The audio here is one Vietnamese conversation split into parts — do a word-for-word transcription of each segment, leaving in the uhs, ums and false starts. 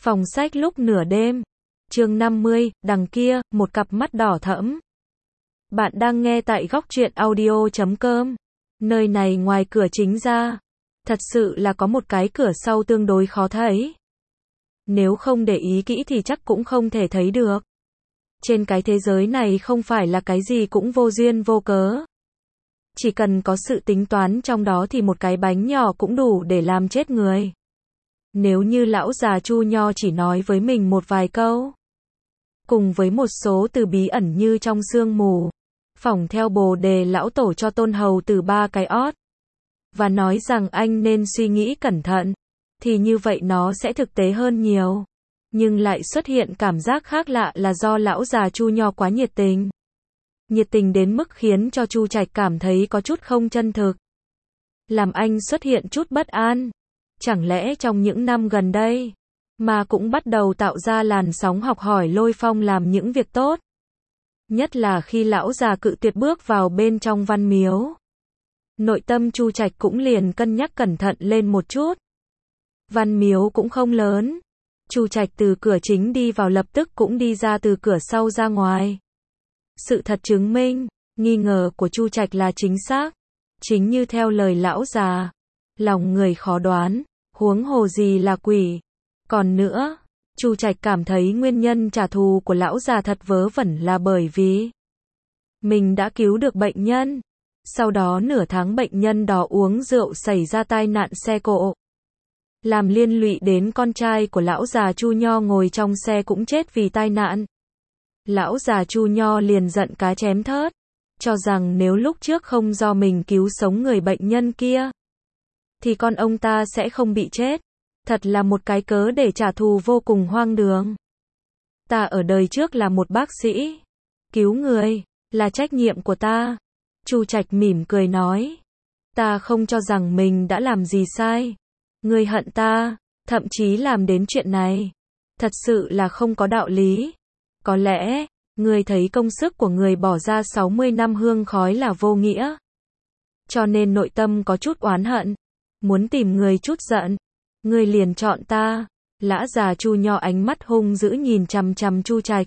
Phòng sách lúc nửa đêm. Chương năm mươi, đằng kia, một cặp mắt đỏ thẫm. Bạn đang nghe tại góc truyện audio chấm com. Nơi này ngoài cửa chính ra, thật sự là có một cái cửa sau tương đối khó thấy. Nếu không để ý kỹ thì chắc cũng không thể thấy được. Trên cái thế giới này không phải là cái gì cũng vô duyên vô cớ. Chỉ cần có sự tính toán trong đó thì một cái bánh nhỏ cũng đủ để làm chết người. Nếu như lão già Chu Nho chỉ nói với mình một vài câu, cùng với một số từ bí ẩn như trong sương mù, phỏng theo bồ đề lão tổ cho tôn hầu từ ba cái ót, và nói rằng anh nên suy nghĩ cẩn thận, thì như vậy nó sẽ thực tế hơn nhiều. Nhưng lại xuất hiện cảm giác khác lạ là do lão già Chu Nho quá nhiệt tình. Nhiệt tình đến mức khiến cho Chu Trạch cảm thấy có chút không chân thực. Làm anh xuất hiện chút bất an. Chẳng lẽ trong những năm gần đây, mà cũng bắt đầu tạo ra làn sóng học hỏi Lôi Phong làm những việc tốt. Nhất là khi lão già cự tuyệt bước vào bên trong văn miếu. Nội tâm Chu Trạch cũng liền cân nhắc cẩn thận lên một chút. Văn miếu cũng không lớn. Chu Trạch từ cửa chính đi vào lập tức cũng đi ra từ cửa sau ra ngoài. Sự thật chứng minh, nghi ngờ của Chu Trạch là chính xác. Chính như theo lời lão già, lòng người khó đoán, huống hồ gì là quỷ. Còn nữa, Chu Trạch cảm thấy nguyên nhân trả thù của lão già thật vớ vẩn là bởi vì mình đã cứu được bệnh nhân. Sau đó nửa tháng bệnh nhân đó uống rượu xảy ra tai nạn xe cộ, làm liên lụy đến con trai của lão già Chu Nho ngồi trong xe cũng chết vì tai nạn. Lão già Chu Nho liền giận cá chém thớt, cho rằng nếu lúc trước không do mình cứu sống người bệnh nhân kia, thì con ông ta sẽ không bị chết. Thật là một cái cớ để trả thù vô cùng hoang đường. Ta ở đời trước là một bác sĩ, cứu người là trách nhiệm của ta. Chu Trạch mỉm cười nói, ta không cho rằng mình đã làm gì sai. Ngươi hận ta, thậm chí làm đến chuyện này, thật sự là không có đạo lý. Có lẽ, ngươi thấy công sức của người bỏ ra sáu mươi năm hương khói là vô nghĩa, cho nên nội tâm có chút oán hận, muốn tìm người chút giận. Ngươi liền chọn ta. Lã già Chu Nho ánh mắt hung dữ nhìn chằm chằm Chu Trạch,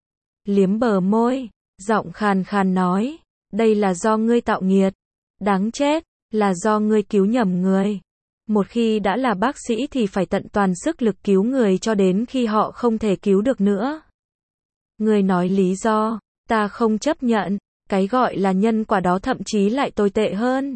liếm bờ môi, giọng khàn khàn nói, đây là do ngươi tạo nghiệt, đáng chết, là do ngươi cứu nhầm người. Một khi đã là bác sĩ thì phải tận toàn sức lực cứu người cho đến khi họ không thể cứu được nữa. Ngươi nói lý do, ta không chấp nhận, cái gọi là nhân quả đó thậm chí lại tồi tệ hơn.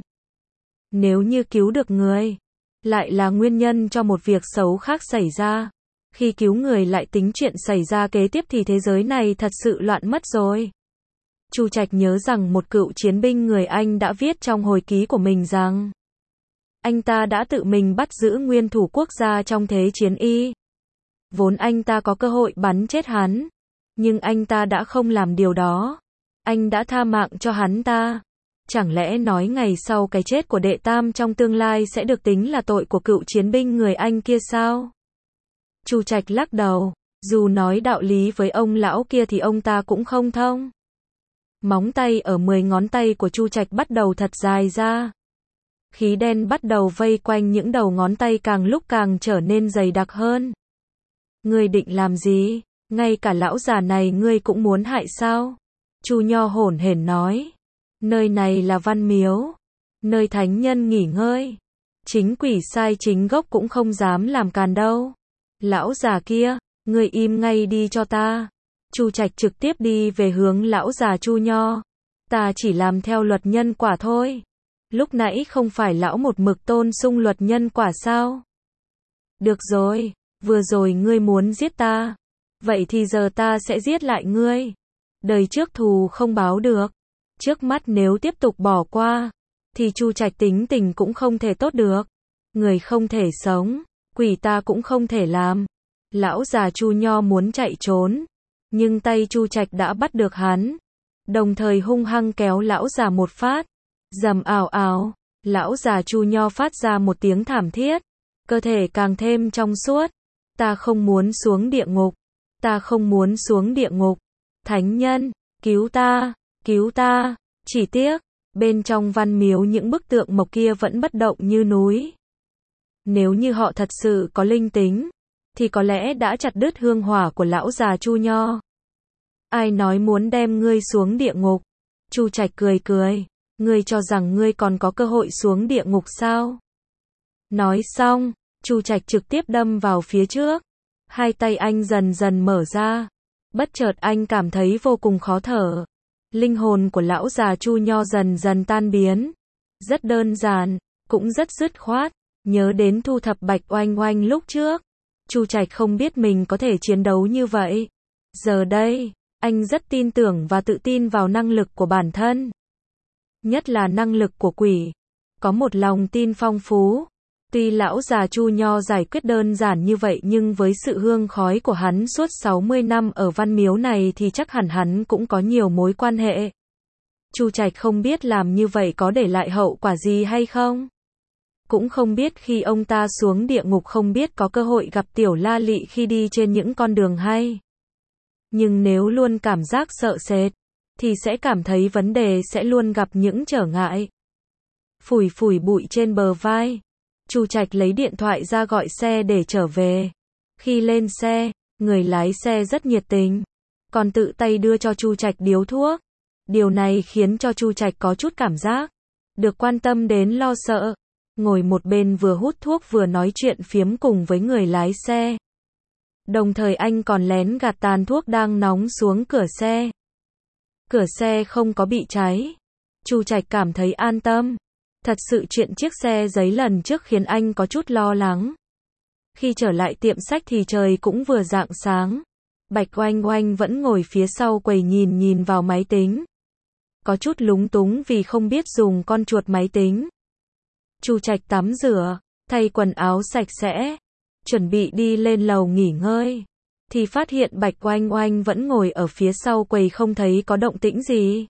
Nếu như cứu được người, lại là nguyên nhân cho một việc xấu khác xảy ra. Khi cứu người lại tính chuyện xảy ra kế tiếp thì thế giới này thật sự loạn mất rồi. Chu Trạch nhớ rằng một cựu chiến binh người Anh đã viết trong hồi ký của mình rằng anh ta đã tự mình bắt giữ nguyên thủ quốc gia trong thế chiến y. Vốn anh ta có cơ hội bắn chết hắn, nhưng anh ta đã không làm điều đó. Anh đã tha mạng cho hắn ta. Chẳng lẽ nói ngày sau cái chết của đệ tam trong tương lai sẽ được tính là tội của cựu chiến binh người Anh kia sao? Chu Trạch lắc đầu, dù nói đạo lý với ông lão kia thì ông ta cũng không thông. Móng tay ở mười ngón tay của Chu Trạch bắt đầu thật dài ra. Khí đen bắt đầu vây quanh những đầu ngón tay càng lúc càng trở nên dày đặc hơn. Ngươi định làm gì? Ngay cả lão già này ngươi cũng muốn hại sao? Chu Nho hổn hển nói. Nơi này là văn miếu, nơi thánh nhân nghỉ ngơi. Chính quỷ sai chính gốc cũng không dám làm càn đâu. Lão già kia, ngươi im ngay đi cho ta. Chu Trạch trực tiếp đi về hướng lão già Chu Nho. Ta chỉ làm theo luật nhân quả thôi. Lúc nãy không phải lão một mực tôn sung luật nhân quả sao? Được rồi, vừa rồi ngươi muốn giết ta. Vậy thì giờ ta sẽ giết lại ngươi. Đời trước thù không báo được. Trước mắt nếu tiếp tục bỏ qua, thì Chu Trạch tính tình cũng không thể tốt được. Người không thể sống, quỷ ta cũng không thể làm. Lão già Chu Nho muốn chạy trốn, nhưng tay Chu Trạch đã bắt được hắn, đồng thời hung hăng kéo lão già một phát. Rầm ào ào, lão già Chu Nho phát ra một tiếng thảm thiết, cơ thể càng thêm trong suốt. Ta không muốn xuống địa ngục, ta không muốn xuống địa ngục. Thánh nhân, cứu ta, cứu ta. Chỉ tiếc, bên trong văn miếu những bức tượng mộc kia vẫn bất động như núi. Nếu như họ thật sự có linh tính, thì có lẽ đã chặt đứt hương hỏa của lão già Chu Nho. Ai nói muốn đem ngươi xuống địa ngục? Chu Trạch cười cười, ngươi cho rằng ngươi còn có cơ hội xuống địa ngục sao? Nói xong, Chu Trạch trực tiếp đâm vào phía trước. Hai tay anh dần dần mở ra. Bất chợt anh cảm thấy vô cùng khó thở. Linh hồn của lão già Chu Nho dần dần tan biến. Rất đơn giản, cũng rất dứt khoát. Nhớ đến thu thập Bạch Oanh Oanh lúc trước. Chu Trạch không biết mình có thể chiến đấu như vậy. Giờ đây, anh rất tin tưởng và tự tin vào năng lực của bản thân. Nhất là năng lực của quỷ. Có một lòng tin phong phú. Tuy lão già Chu Nho giải quyết đơn giản như vậy nhưng với sự hương khói của hắn suốt sáu mươi năm ở văn miếu này thì chắc hẳn hắn cũng có nhiều mối quan hệ. Chu Trạch không biết làm như vậy có để lại hậu quả gì hay không. Cũng không biết khi ông ta xuống địa ngục không biết có cơ hội gặp Tiểu La Lị khi đi trên những con đường hay. Nhưng nếu luôn cảm giác sợ sệt, thì sẽ cảm thấy vấn đề sẽ luôn gặp những trở ngại. Phủi phủi bụi trên bờ vai. Chu Trạch lấy điện thoại ra gọi xe để trở về. Khi lên xe, người lái xe rất nhiệt tình, còn tự tay đưa cho Chu Trạch điếu thuốc. Điều này khiến cho Chu Trạch có chút cảm giác được quan tâm đến lo sợ. Ngồi một bên vừa hút thuốc vừa nói chuyện phiếm cùng với người lái xe. Đồng thời anh còn lén gạt tàn thuốc đang nóng xuống cửa xe. Cửa xe không có bị cháy. Chu Trạch cảm thấy an tâm. Thật sự chuyện chiếc xe giấy lần trước khiến anh có chút lo lắng. Khi trở lại tiệm sách thì trời cũng vừa rạng sáng. Bạch Oanh Oanh vẫn ngồi phía sau quầy nhìn nhìn vào máy tính. Có chút lúng túng vì không biết dùng con chuột máy tính. Chu Trạch tắm rửa, thay quần áo sạch sẽ, chuẩn bị đi lên lầu nghỉ ngơi. Thì phát hiện Bạch Oanh Oanh vẫn ngồi ở phía sau quầy không thấy có động tĩnh gì.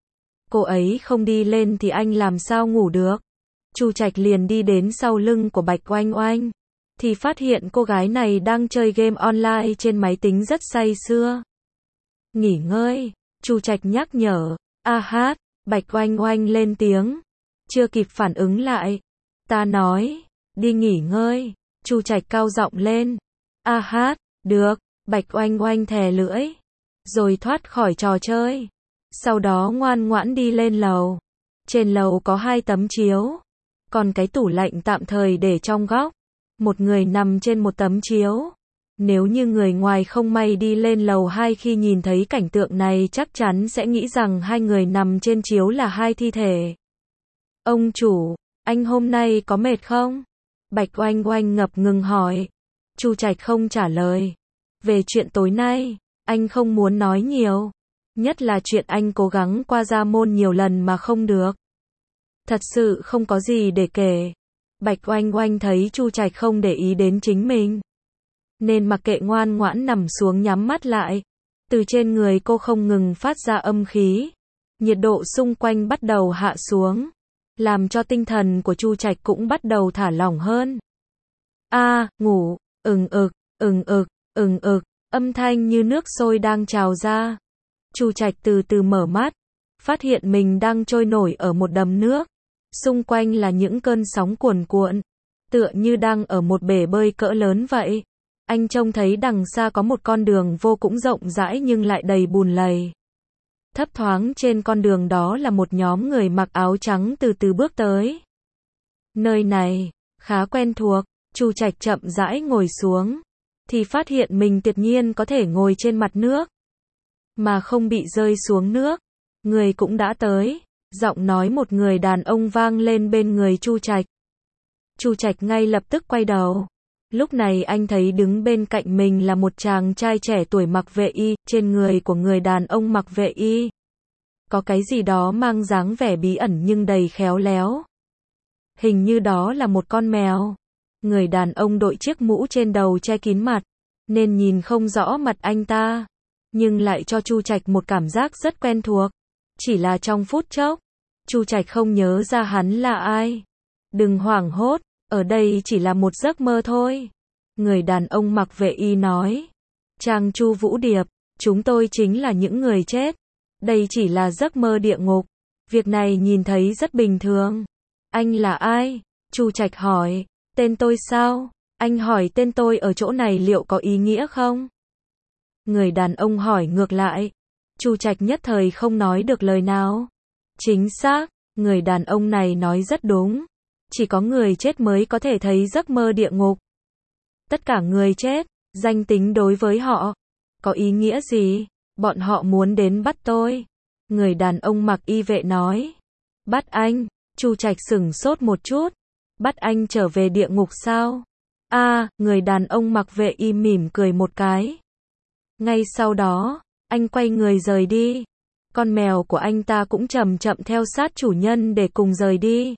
Cô ấy không đi lên thì anh làm sao ngủ được. Chu Trạch liền đi đến sau lưng của Bạch Oanh Oanh. Thì phát hiện cô gái này đang chơi game online trên máy tính rất say sưa. Nghỉ ngơi, Chu Trạch nhắc nhở. A hát, Bạch Oanh Oanh lên tiếng. Chưa kịp phản ứng lại. Ta nói, đi nghỉ ngơi. Chu Trạch cao giọng lên. A hát, được. Bạch Oanh Oanh thè lưỡi. Rồi thoát khỏi trò chơi. Sau đó ngoan ngoãn đi lên lầu. Trên lầu có hai tấm chiếu. Còn cái tủ lạnh tạm thời để trong góc. Một người nằm trên một tấm chiếu. Nếu như người ngoài không may đi lên lầu hai khi nhìn thấy cảnh tượng này chắc chắn sẽ nghĩ rằng hai người nằm trên chiếu là hai thi thể. Ông chủ, anh hôm nay có mệt không? Bạch Oanh Oanh ngập ngừng hỏi. Chu Trạch không trả lời. Về chuyện tối nay, anh không muốn nói nhiều. Nhất là chuyện anh cố gắng qua gia môn nhiều lần mà không được. Thật sự không có gì để kể. Bạch Oanh Oanh thấy Chu Trạch không để ý đến chính mình, nên mặc kệ ngoan ngoãn nằm xuống nhắm mắt lại. Từ trên người cô không ngừng phát ra âm khí. Nhiệt độ xung quanh bắt đầu hạ xuống. Làm cho tinh thần của Chu Trạch cũng bắt đầu thả lỏng hơn. A, à, ngủ, ừng ực, ừng ực, ừng ực, âm thanh như nước sôi đang trào ra. Chu Trạch từ từ mở mắt, phát hiện mình đang trôi nổi ở một đầm nước. Xung quanh là những cơn sóng cuồn cuộn, tựa như đang ở một bể bơi cỡ lớn vậy. Anh trông thấy đằng xa có một con đường vô cùng rộng rãi nhưng lại đầy bùn lầy. Thấp thoáng trên con đường đó là một nhóm người mặc áo trắng từ từ bước tới. Nơi này khá quen thuộc. Chu Trạch chậm rãi ngồi xuống, thì phát hiện mình tuyệt nhiên có thể ngồi trên mặt nước, mà không bị rơi xuống nước. Người cũng đã tới. Giọng nói một người đàn ông vang lên bên người Chu Trạch. Chu Trạch ngay lập tức quay đầu. Lúc này anh thấy đứng bên cạnh mình là một chàng trai trẻ tuổi mặc vệ y. Trên người của người đàn ông mặc vệ y có cái gì đó mang dáng vẻ bí ẩn nhưng đầy khéo léo. Hình như đó là một con mèo. Người đàn ông đội chiếc mũ trên đầu che kín mặt, nên nhìn không rõ mặt anh ta, nhưng lại cho Chu Trạch một cảm giác rất quen thuộc. Chỉ là trong phút chốc, Chu Trạch không nhớ ra hắn là ai. Đừng hoảng hốt, ở đây chỉ là một giấc mơ thôi. Người đàn ông mặc vệ y nói. Trang Chu Vũ Điệp, chúng tôi chính là những người chết. Đây chỉ là giấc mơ địa ngục. Việc này nhìn thấy rất bình thường. Anh là ai? Chu Trạch hỏi. Tên tôi sao? Anh hỏi tên tôi ở chỗ này liệu có ý nghĩa không? Người đàn ông hỏi ngược lại. Chu Trạch nhất thời không nói được lời nào. Chính xác, người đàn ông này nói rất đúng. Chỉ có người chết mới có thể thấy giấc mơ địa ngục. Tất cả người chết, danh tính đối với họ, có ý nghĩa gì? Bọn họ muốn đến bắt tôi. Người đàn ông mặc y vệ nói. Bắt anh? Chu Trạch sửng sốt một chút. Bắt anh trở về địa ngục sao? À, người đàn ông mặc vệ y mỉm cười một cái. Ngay sau đó, anh quay người rời đi. Con mèo của anh ta cũng chậm chậm theo sát chủ nhân để cùng rời đi.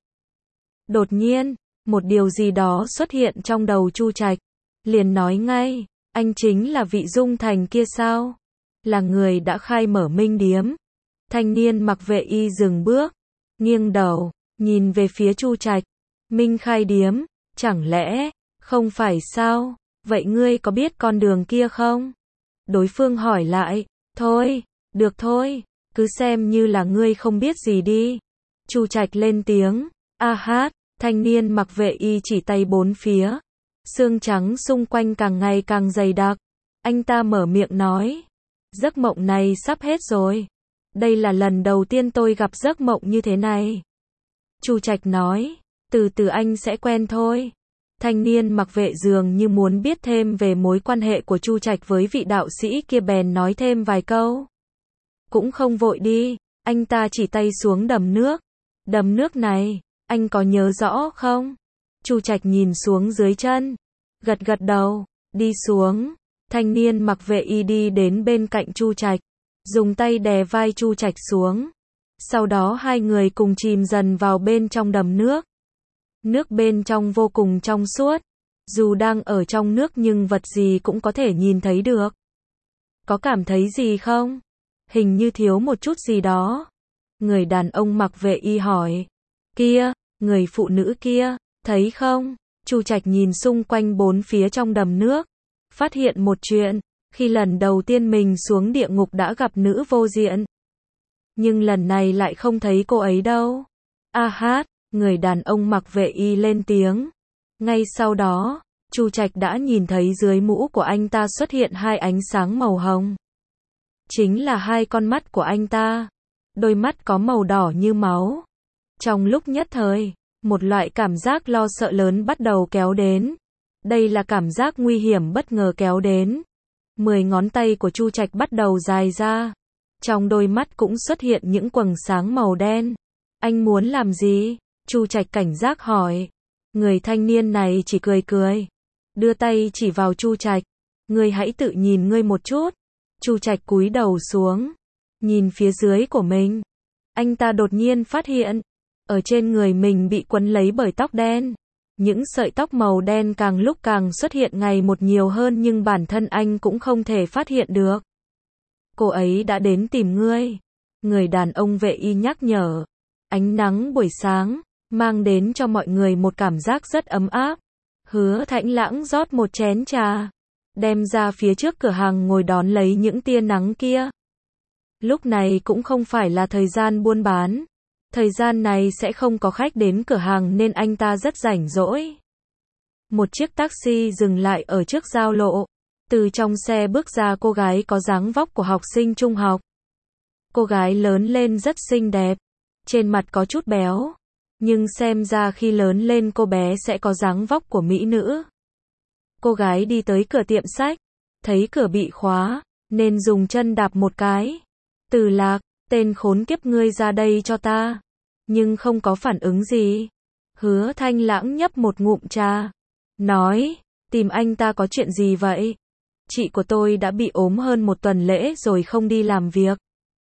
Đột nhiên, một điều gì đó xuất hiện trong đầu Chu Trạch. Liền nói ngay, anh chính là vị Dung Thành kia sao? Là người đã khai mở Minh Điếm. Thanh niên mặc vệ y dừng bước, nghiêng đầu, nhìn về phía Chu Trạch. Minh Khai Điếm, chẳng lẽ, không phải sao? Vậy ngươi có biết con đường kia không? Đối phương hỏi lại, thôi, được thôi, cứ xem như là ngươi không biết gì đi. Chu Trạch lên tiếng, a hát, thanh niên mặc vệ y chỉ tay bốn phía. Xương trắng xung quanh càng ngày càng dày đặc. Anh ta mở miệng nói, giấc mộng này sắp hết rồi. Đây là lần đầu tiên tôi gặp giấc mộng như thế này. Chu Trạch nói, từ từ anh sẽ quen thôi. Thanh niên mặc vệ dường như muốn biết thêm về mối quan hệ của Chu Trạch với vị đạo sĩ kia bèn nói thêm vài câu. Cũng không vội đi, anh ta chỉ tay xuống đầm nước. Đầm nước này, anh có nhớ rõ không? Chu Trạch nhìn xuống dưới chân, gật gật đầu, đi xuống. Thanh niên mặc vệ y đi đến bên cạnh Chu Trạch, dùng tay đè vai Chu Trạch xuống. Sau đó hai người cùng chìm dần vào bên trong đầm nước. Nước bên trong vô cùng trong suốt. Dù đang ở trong nước nhưng vật gì cũng có thể nhìn thấy được. Có cảm thấy gì không? Hình như thiếu một chút gì đó. Người đàn ông mặc vệ y hỏi. Kia, người phụ nữ kia, thấy không? Chu Trạch nhìn xung quanh bốn phía trong đầm nước. Phát hiện một chuyện. Khi lần đầu tiên mình xuống địa ngục đã gặp nữ vô diện. Nhưng lần này lại không thấy cô ấy đâu. A hát, người đàn ông mặc vệ y lên tiếng. Ngay sau đó, Chu Trạch đã nhìn thấy dưới mũ của anh ta xuất hiện hai ánh sáng màu hồng. Chính là hai con mắt của anh ta. Đôi mắt có màu đỏ như máu. Trong lúc nhất thời, một loại cảm giác lo sợ lớn bắt đầu kéo đến. Đây là cảm giác nguy hiểm bất ngờ kéo đến. Mười ngón tay của Chu Trạch bắt đầu dài ra. Trong đôi mắt cũng xuất hiện những quầng sáng màu đen. Anh muốn làm gì? Chu Trạch cảnh giác hỏi. Người thanh niên này chỉ cười cười. Đưa tay chỉ vào Chu Trạch. Ngươi hãy tự nhìn ngươi một chút. Chu Trạch cúi đầu xuống. Nhìn phía dưới của mình. Anh ta đột nhiên phát hiện. Ở trên người mình bị quấn lấy bởi tóc đen. Những sợi tóc màu đen càng lúc càng xuất hiện ngày một nhiều hơn nhưng bản thân anh cũng không thể phát hiện được. Cô ấy đã đến tìm ngươi. Người đàn ông vệ y nhắc nhở. Ánh nắng buổi sáng, mang đến cho mọi người một cảm giác rất ấm áp. Hứa Thãnh Lãng rót một chén trà. Đem ra phía trước cửa hàng ngồi đón lấy những tia nắng kia. Lúc này cũng không phải là thời gian buôn bán. Thời gian này sẽ không có khách đến cửa hàng nên anh ta rất rảnh rỗi. Một chiếc taxi dừng lại ở trước giao lộ. Từ trong xe bước ra cô gái có dáng vóc của học sinh trung học. Cô gái lớn lên rất xinh đẹp. Trên mặt có chút béo. Nhưng xem ra khi lớn lên cô bé sẽ có dáng vóc của mỹ nữ. Cô gái đi tới cửa tiệm sách. Thấy cửa bị khóa. Nên dùng chân đạp một cái. Từ Lạc, tên khốn kiếp ngươi ra đây cho ta. Nhưng không có phản ứng gì. Hứa Thanh Lãng nhấp một ngụm trà. Nói, tìm anh ta có chuyện gì vậy? Chị của tôi đã bị ốm hơn một tuần lễ rồi không đi làm việc.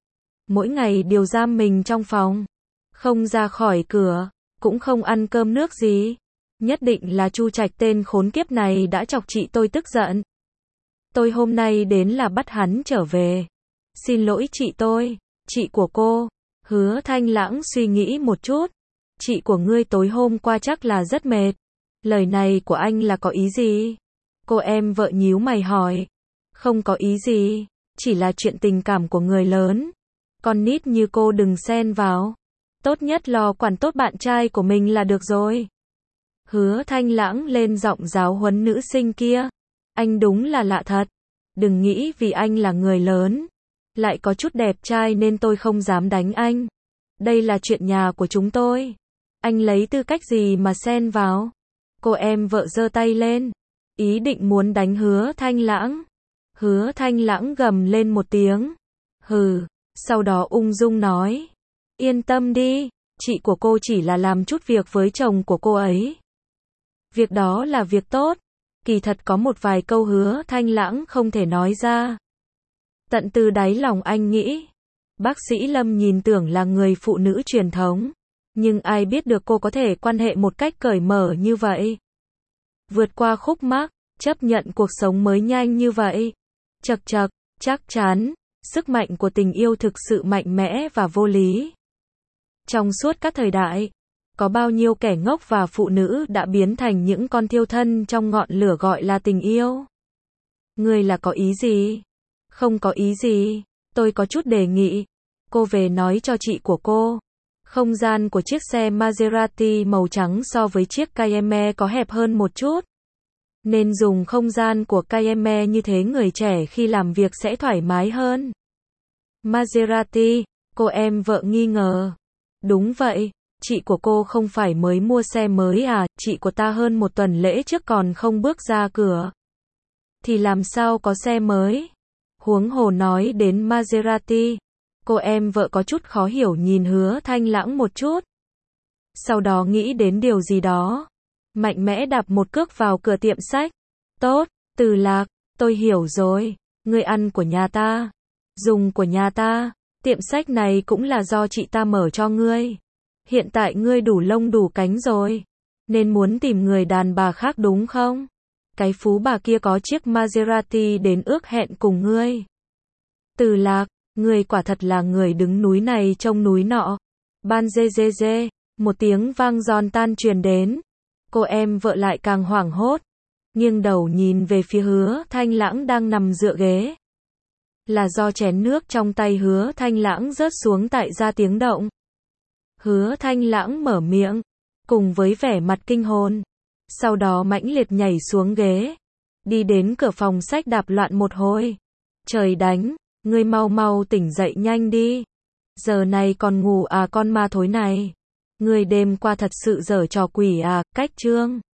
Mỗi ngày điều giam mình trong phòng. Không ra khỏi cửa. Cũng không ăn cơm nước gì. Nhất định là Chu Trạch tên khốn kiếp này đã chọc chị tôi tức giận. Tôi hôm nay đến là bắt hắn trở về. Xin lỗi chị tôi. Chị của cô. Hứa Thanh Lãng suy nghĩ một chút. Chị của ngươi tối hôm qua chắc là rất mệt. Lời này của anh là có ý gì? Cô em vợ nhíu mày hỏi. Không có ý gì. Chỉ là chuyện tình cảm của người lớn. Con nít như cô đừng xen vào. Tốt nhất lo quản tốt bạn trai của mình là được rồi. Hứa Thanh Lãng lên giọng giáo huấn nữ sinh kia. Anh đúng là lạ thật. Đừng nghĩ vì anh là người lớn, lại có chút đẹp trai nên tôi không dám đánh anh. Đây là chuyện nhà của chúng tôi. Anh lấy tư cách gì mà xen vào? Cô em vợ giơ tay lên, ý định muốn đánh Hứa Thanh Lãng. Hứa Thanh Lãng gầm lên một tiếng. Hừ, sau đó ung dung nói. Yên tâm đi, chị của cô chỉ là làm chút việc với chồng của cô ấy. Việc đó là việc tốt. Kỳ thật có một vài câu Hứa Thanh Lãng không thể nói ra. Tận từ đáy lòng anh nghĩ. Bác sĩ Lâm nhìn tưởng là người phụ nữ truyền thống. Nhưng ai biết được cô có thể quan hệ một cách cởi mở như vậy. Vượt qua khúc mắc, chấp nhận cuộc sống mới nhanh như vậy. Chật chật, chắc chắn, sức mạnh của tình yêu thực sự mạnh mẽ và vô lý. Trong suốt các thời đại, có bao nhiêu kẻ ngốc và phụ nữ đã biến thành những con thiêu thân trong ngọn lửa gọi là tình yêu. Ngươi là có ý gì? Không có ý gì, tôi có chút đề nghị. Cô về nói cho chị của cô. Không gian của chiếc xe Maserati màu trắng so với chiếc Cayenne có hẹp hơn một chút. Nên dùng không gian của Cayenne như thế người trẻ khi làm việc sẽ thoải mái hơn. Maserati, cô em vợ nghi ngờ. Đúng vậy, chị của cô không phải mới mua xe mới à, chị của ta hơn một tuần lễ trước còn không bước ra cửa. Thì làm sao có xe mới? Huống hồ nói đến Maserati. Cô em vợ có chút khó hiểu nhìn Hứa Thanh Lãng một chút. Sau đó nghĩ đến điều gì đó. Mạnh mẽ đạp một cước vào cửa tiệm sách. Tốt, Từ Lạc, tôi hiểu rồi. Ngươi ăn của nhà ta. Dùng của nhà ta. Tiệm sách này cũng là do chị ta mở cho ngươi. Hiện tại ngươi đủ lông đủ cánh rồi. Nên muốn tìm người đàn bà khác đúng không? Cái phú bà kia có chiếc Maserati đến ước hẹn cùng ngươi. Từ Lạc, ngươi quả thật là người đứng núi này trông núi nọ. Ban dê dê dê, một tiếng vang giòn tan truyền đến. Cô em vợ lại càng hoảng hốt. Nghiêng đầu nhìn về phía Hứa Thanh Lãng đang nằm dựa ghế. Là do chén nước trong tay Hứa Thanh Lãng rớt xuống tại ra tiếng động. Hứa Thanh Lãng mở miệng, cùng với vẻ mặt kinh hồn. Sau đó mãnh liệt nhảy xuống ghế. Đi đến cửa phòng sách đạp loạn một hồi. Trời đánh, ngươi mau mau tỉnh dậy nhanh đi. Giờ này còn ngủ à con ma thối này. Ngươi đêm qua thật sự giở trò quỷ à, cách chương.